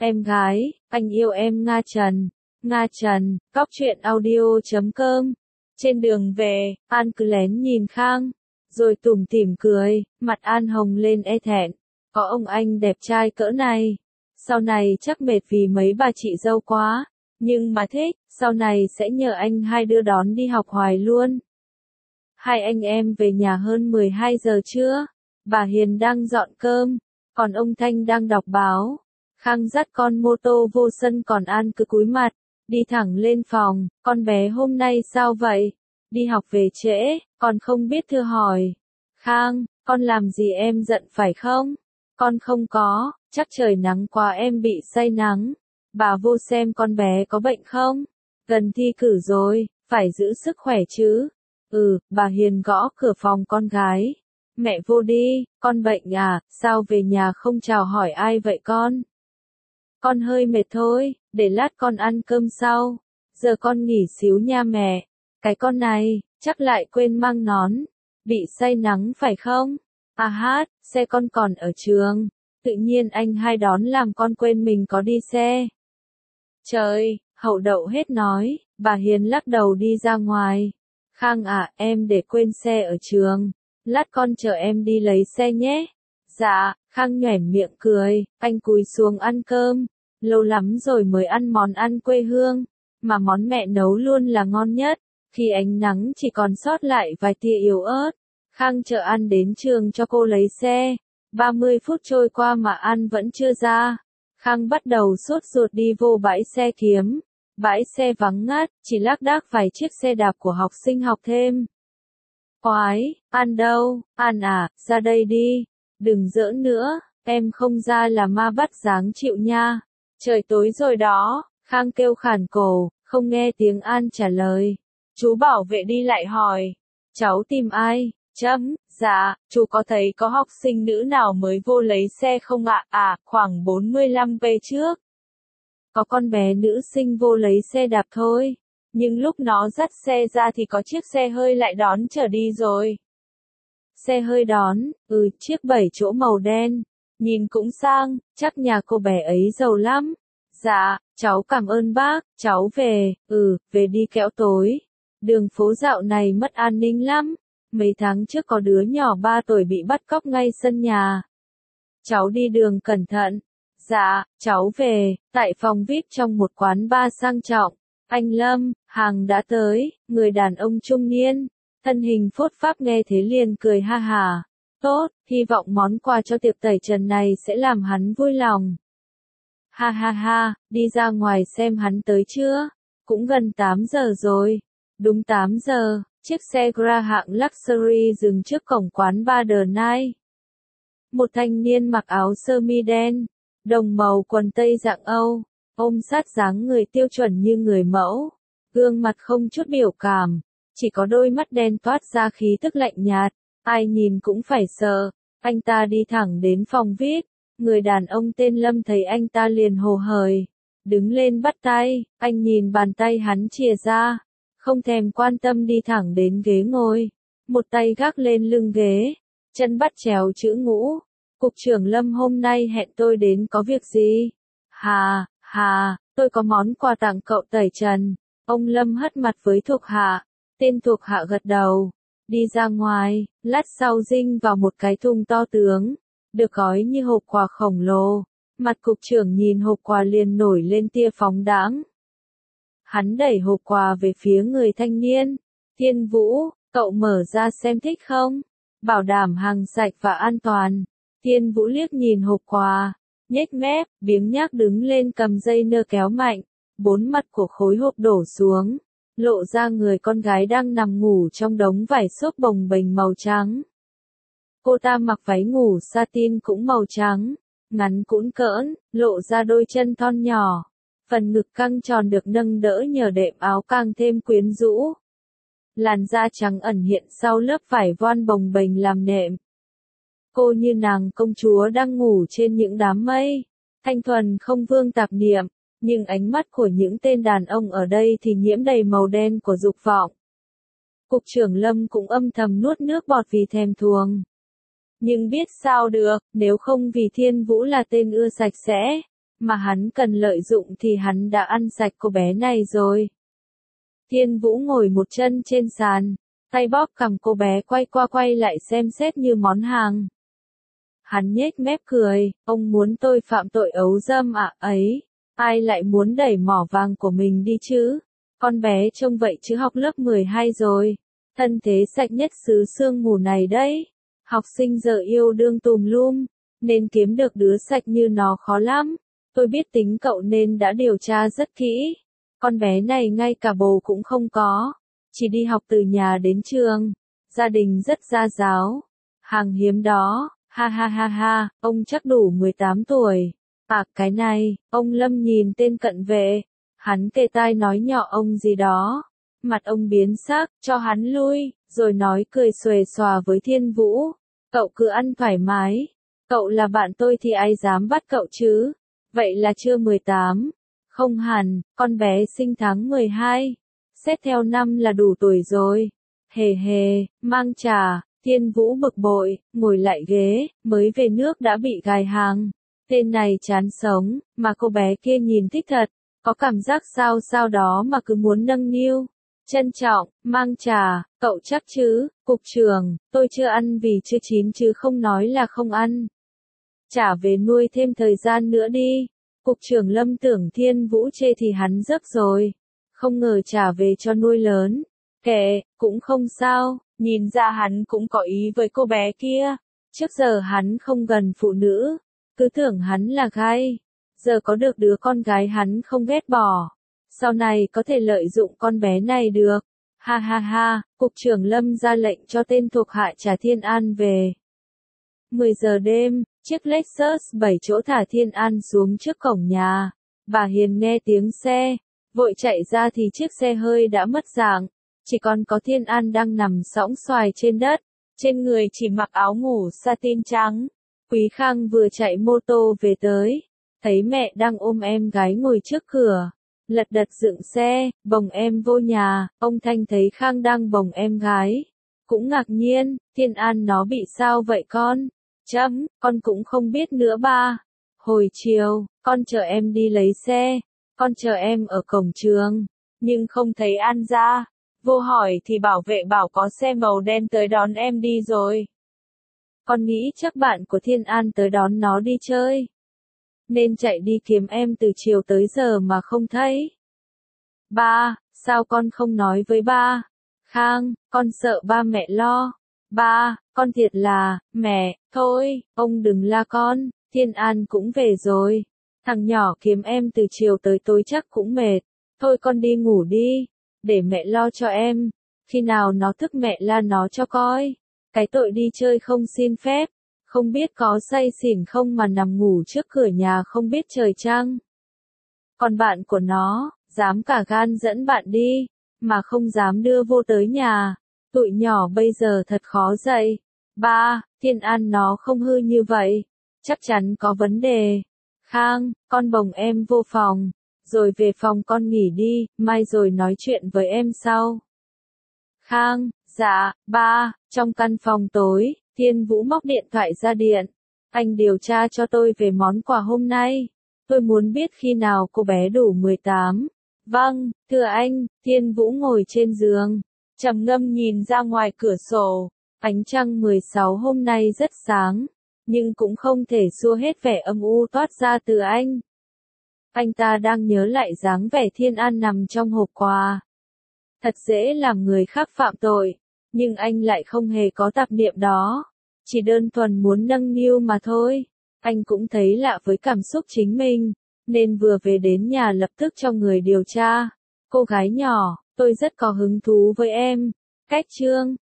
Em gái, anh yêu em Nga Trần. Nga Trần, cóc truyện audio.com. Trên đường về, An cứ lén nhìn Khang, rồi tủm tỉm cười, mặt An hồng lên e thẹn. Có ông anh đẹp trai cỡ này, sau này chắc mệt vì mấy bà chị dâu quá, nhưng mà thích, sau này sẽ nhờ anh hai đưa đón đi học hoài luôn. Hai anh em về nhà hơn 12 giờ trưa, bà Hiền đang dọn cơm, còn ông Thanh đang đọc báo. Khang dắt con mô tô vô sân còn An cứ cúi mặt, đi thẳng lên phòng, con bé hôm nay sao vậy? Đi học về trễ, con không biết thưa hỏi. Khang, con làm gì em giận phải không? Con không có, chắc trời nắng quá em bị say nắng. Bà vô xem con bé có bệnh không? Gần thi cử rồi, phải giữ sức khỏe chứ. Bà Hiền gõ cửa phòng con gái. Mẹ vô đi, con bệnh à, sao về nhà không chào hỏi ai vậy con? Con hơi mệt thôi, để lát con ăn cơm sau. Giờ con nghỉ xíu nha mẹ. Cái con này, chắc lại quên mang nón. Bị say nắng phải không? À hát, xe con còn ở trường. Tự nhiên anh hai đón làm con quên mình có đi xe. Trời, hậu đậu hết nói, bà Hiền lắc đầu đi ra ngoài. Khang à, em để quên xe ở trường. Lát con chờ em đi lấy xe nhé. Dạ, Khang nhoẻn miệng cười, anh cúi xuống ăn cơm. Lâu lắm rồi mới ăn món ăn quê hương, mà món mẹ nấu luôn là ngon nhất. Khi ánh nắng chỉ còn sót lại vài tia yếu ớt, Khang chở An đến trường cho cô lấy xe. 30 phút trôi qua mà An vẫn chưa ra. Khang bắt đầu sốt ruột đi vô bãi xe kiếm. Bãi xe vắng ngắt, chỉ lác đác vài chiếc xe đạp của học sinh học thêm. Oái, An đâu? An à, ra đây đi. Đừng giỡn nữa, em không ra là ma bắt giáng chịu nha. Trời tối rồi đó, Khang kêu khản cổ, không nghe tiếng An trả lời. Chú bảo vệ đi lại hỏi, cháu tìm ai? Dạ, chú có thấy có học sinh nữ nào mới vô lấy xe không ạ? À, khoảng 45 về trước. Có con bé nữ sinh vô lấy xe đạp thôi, nhưng lúc nó dắt xe ra thì có chiếc xe hơi lại đón chở đi rồi. Xe hơi đón, chiếc 7 chỗ màu đen, nhìn cũng sang, chắc nhà cô bé ấy giàu lắm. Dạ, cháu cảm ơn bác, cháu về, về đi kẻo tối. Đường phố dạo này mất an ninh lắm. Mấy tháng trước có đứa nhỏ 3 tuổi bị bắt cóc ngay sân nhà. Cháu đi đường cẩn thận. Dạ, cháu về, tại phòng VIP trong một quán bar sang trọng. Anh Lâm, hàng đã tới, người đàn ông trung niên, thân hình phốt pháp nghe thế liền cười ha hà. Tốt, hy vọng món quà cho tiệc tẩy trần này sẽ làm hắn vui lòng. Ha ha ha, đi ra ngoài xem hắn tới chưa? Cũng gần 8 giờ rồi. Đúng 8 giờ, chiếc xe Gra hạng Luxury dừng trước cổng quán bar The Night. Một thanh niên mặc áo sơ mi đen, đồng màu quần tây dạng Âu, ôm sát dáng người tiêu chuẩn như người mẫu. Gương mặt không chút biểu cảm, chỉ có đôi mắt đen toát ra khí tức lạnh nhạt, ai nhìn cũng phải sợ. Anh ta đi thẳng đến phòng VIP, người đàn ông tên Lâm thấy anh ta liền hồ hởi, đứng lên bắt tay, anh nhìn bàn tay hắn chìa ra, không thèm quan tâm đi thẳng đến ghế ngồi, một tay gác lên lưng ghế, chân bắt chéo chữ ngũ. Cục trưởng Lâm hôm nay hẹn tôi đến có việc gì? Hà, tôi có món quà tặng cậu tẩy trần. Ông Lâm hất mặt với thuộc hạ, tên thuộc hạ gật đầu, đi ra ngoài, lát sau dinh vào một cái thùng to tướng, được gói như hộp quà khổng lồ. Mặt cục trưởng nhìn hộp quà liền nổi lên tia phóng đãng. Hắn đẩy hộp quà về phía người thanh niên. Thiên Vũ, cậu mở ra xem thích không? Bảo đảm hàng sạch và an toàn. Thiên Vũ liếc nhìn hộp quà, nhếch mép, biếng nhác đứng lên cầm dây nơ kéo mạnh. 4 mặt của khối hộp đổ xuống, lộ ra người con gái đang nằm ngủ trong đống vải xốp bồng bềnh màu trắng. Cô ta mặc váy ngủ satin cũng màu trắng, ngắn cũn cỡn, lộ ra đôi chân thon nhỏ. Phần ngực căng tròn được nâng đỡ nhờ đệm áo càng thêm quyến rũ. Làn da trắng ẩn hiện sau lớp vải voan bồng bềnh làm nệm. Cô như nàng công chúa đang ngủ trên những đám mây, thanh thuần không vương tạp niệm, nhưng ánh mắt của những tên đàn ông ở đây thì nhiễm đầy màu đen của dục vọng. Cục trưởng Lâm cũng âm thầm nuốt nước bọt vì thèm thuồng. Nhưng biết sao được, nếu không vì Thiên Vũ là tên ưa sạch sẽ, mà hắn cần lợi dụng thì hắn đã ăn sạch cô bé này rồi. Thiên Vũ ngồi một chân trên sàn, tay bóp cằm cô bé quay qua quay lại xem xét như món hàng. Hắn nhếch mép cười, ông muốn tôi phạm tội ấu dâm à ấy, ai lại muốn đẩy mỏ vàng của mình đi chứ? Con bé trông vậy chứ học lớp 12 rồi, thân thế sạch nhất xứ sương mù này đấy. Học sinh giờ yêu đương tùm lum, nên kiếm được đứa sạch như nó khó lắm. Tôi biết tính cậu nên đã điều tra rất kỹ. Con bé này ngay cả bố cũng không có, chỉ đi học từ nhà đến trường, gia đình rất gia giáo, hàng hiếm đó, ha ha ha ha, ông chắc đủ 18 tuổi. À cái này, ông Lâm nhìn tên cận vệ, hắn kề tai nói nhỏ ông gì đó, mặt ông biến sắc, cho hắn lui, rồi nói cười xuề xòa với Thiên Vũ, cậu cứ ăn thoải mái, cậu là bạn tôi thì ai dám bắt cậu chứ, vậy là chưa 18. Không hẳn, con bé sinh tháng 12, xét theo năm là đủ tuổi rồi. Hề hề, mang trà, Thiên Vũ bực bội, ngồi lại ghế, mới về nước đã bị gài hàng. Tên này chán sống, mà cô bé kia nhìn thích thật, có cảm giác sao sao đó mà cứ muốn nâng niu. Trân trọng, mang trà, cậu chắc chứ, cục trưởng, tôi chưa ăn vì chưa chín chứ không nói là không ăn. Trả về nuôi thêm thời gian nữa đi. Cục trưởng Lâm tưởng Thiên Vũ chê thì hắn giấc rồi. Không ngờ trả về cho nuôi lớn. Kệ, cũng không sao, nhìn ra hắn cũng có ý với cô bé kia. Trước giờ hắn không gần phụ nữ, cứ tưởng hắn là gay. Giờ có được đứa con gái hắn không ghét bỏ. Sau này có thể lợi dụng con bé này được. Ha ha ha, Cục trưởng Lâm ra lệnh cho tên thuộc hạ trả Thiên An về. 10 giờ đêm, chiếc Lexus 7 chỗ thả Thiên An xuống trước cổng nhà. Bà Hiền nghe tiếng xe, vội chạy ra thì chiếc xe hơi đã mất dạng. Chỉ còn có Thiên An đang nằm sõng xoài trên đất, trên người chỉ mặc áo ngủ satin trắng. Quý Khang vừa chạy mô tô về tới, thấy mẹ đang ôm em gái ngồi trước cửa, lật đật dựng xe, bồng em vô nhà. Ông Thanh thấy Khang đang bồng em gái, cũng ngạc nhiên, Thiên An nó bị sao vậy con? Con cũng không biết nữa ba. Hồi chiều, con chờ em đi lấy xe, con chờ em ở cổng trường, nhưng không thấy An ra. Vô hỏi thì bảo vệ bảo có xe màu đen tới đón em đi rồi. Con nghĩ chắc bạn của Thiên An tới đón nó đi chơi, nên chạy đi kiếm em từ chiều tới giờ mà không thấy. Ba, sao con không nói với ba? Khang, con sợ ba mẹ lo. Ba, con thiệt là, mẹ, thôi, ông đừng la con, Thiên An cũng về rồi. Thằng nhỏ kiếm em từ chiều tới tối chắc cũng mệt. Thôi con đi ngủ đi, để mẹ lo cho em. Khi nào nó thức mẹ la nó cho coi. Cái tội đi chơi không xin phép, không biết có say xỉn không mà nằm ngủ trước cửa nhà không biết trời trăng. Còn bạn của nó, dám cả gan dẫn bạn đi, mà không dám đưa vô tới nhà. Tụi nhỏ bây giờ thật khó dạy. Ba, Thiên An nó không hư như vậy, chắc chắn có vấn đề. Khang, con bồng em vô phòng, rồi về phòng con nghỉ đi, mai rồi nói chuyện với em sau. Khang, dạ, ba. Trong căn phòng tối, Thiên Vũ móc điện thoại ra điện. Anh điều tra cho tôi về món quà hôm nay. Tôi muốn biết khi nào cô bé đủ 18. Vâng, thưa anh. Thiên Vũ ngồi trên giường, trầm ngâm nhìn ra ngoài cửa sổ. Ánh trăng 16 hôm nay rất sáng, nhưng cũng không thể xua hết vẻ âm u toát ra từ anh. Anh ta đang nhớ lại dáng vẻ Thiên An nằm trong hộp quà. Thật dễ làm người khác phạm tội, nhưng anh lại không hề có tạp niệm đó, chỉ đơn thuần muốn nâng niu mà thôi. Anh cũng thấy lạ với cảm xúc chính mình, nên vừa về đến nhà lập tức cho người điều tra. Cô gái nhỏ, tôi rất có hứng thú với em. Cách chương